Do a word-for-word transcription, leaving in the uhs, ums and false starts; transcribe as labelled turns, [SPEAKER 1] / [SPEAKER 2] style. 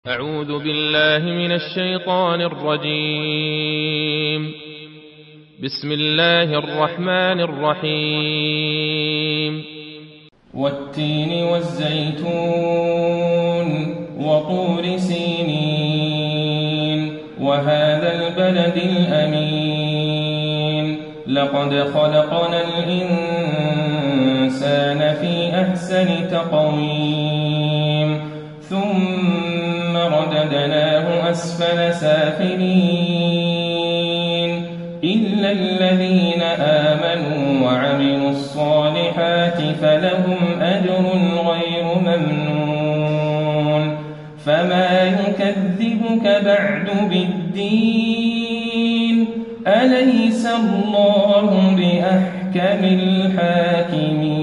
[SPEAKER 1] أعوذ بالله من الشيطان الرجيم. بسم الله الرحمن الرحيم.
[SPEAKER 2] والتين والزيتون وطور سينين وهذا البلد الأمين لقد خلقنا الإنسان في أحسن تقويم ثم رددناه أسفل سافلين إلا الذين آمنوا وعملوا الصالحات فلهم أجر غير ممنون فما يكذبك بعد بالدين أليس الله بأحكم الحاكمين.